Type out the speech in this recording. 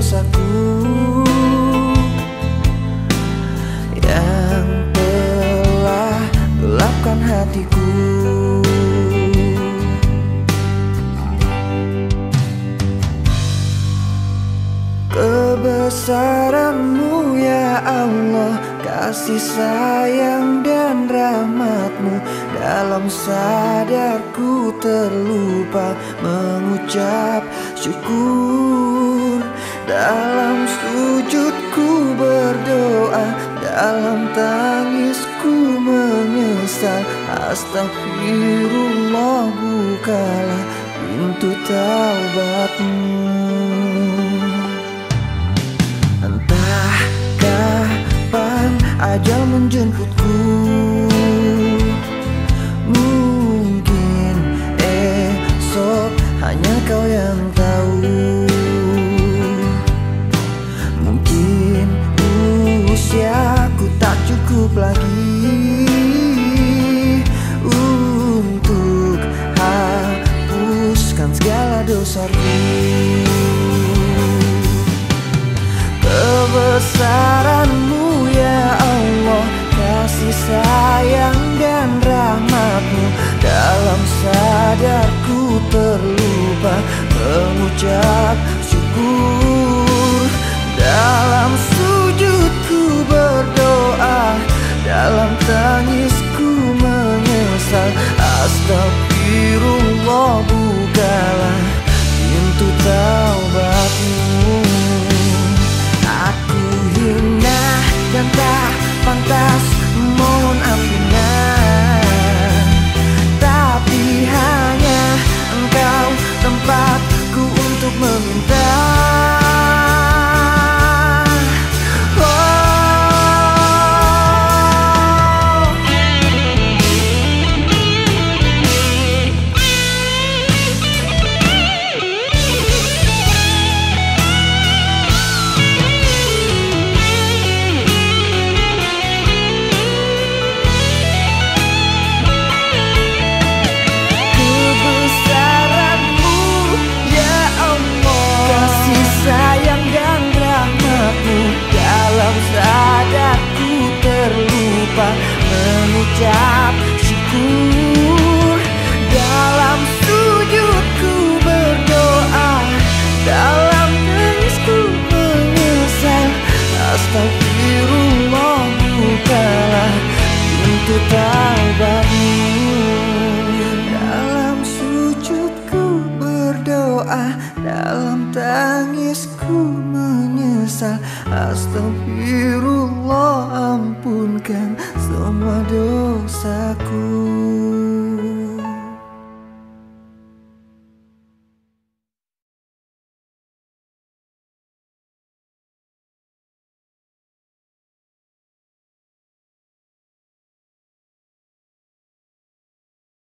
dosaku yang telah gelapkan hatiku. Kebesaran-Mu ya Allah, kasih sayang dan rahmat-Mu, dalam sadarku terlupa mengucap syukur. Dalam sujudku berdoa, dalam tangisku menyesal. Astagfirullah, bukalah pintu taubat-Mu. Entah kapan ajal menjemputku, mungkin esok hanya Kau yang tahu. Mungkin usiaku tak cukup lagi untuk hapuskan segala dosaku. Kebesaran-Mu ya Allah, kasih sayang dan rahmat-Mu, dalam sadarku terlupa mengucap syukur. Dalam sujudku berdoa, dalam tangisku menyesal. Astagfirullah, bukalah pintu taubat-Mu. Aku hina dan tak pantas mohon ampunan, tapi hanya Engkau tempatku untuk meminta. Sadarku terlupa mengucap syukur. Dalam sujudku berdoa, dalam tangisku menyesal. Astagfirullah, bukalah pintu taubat-Mu. Dalam sujudku berdoa, dalam tangisku menyesal. Astagfirullah, ampunkan semua dosa.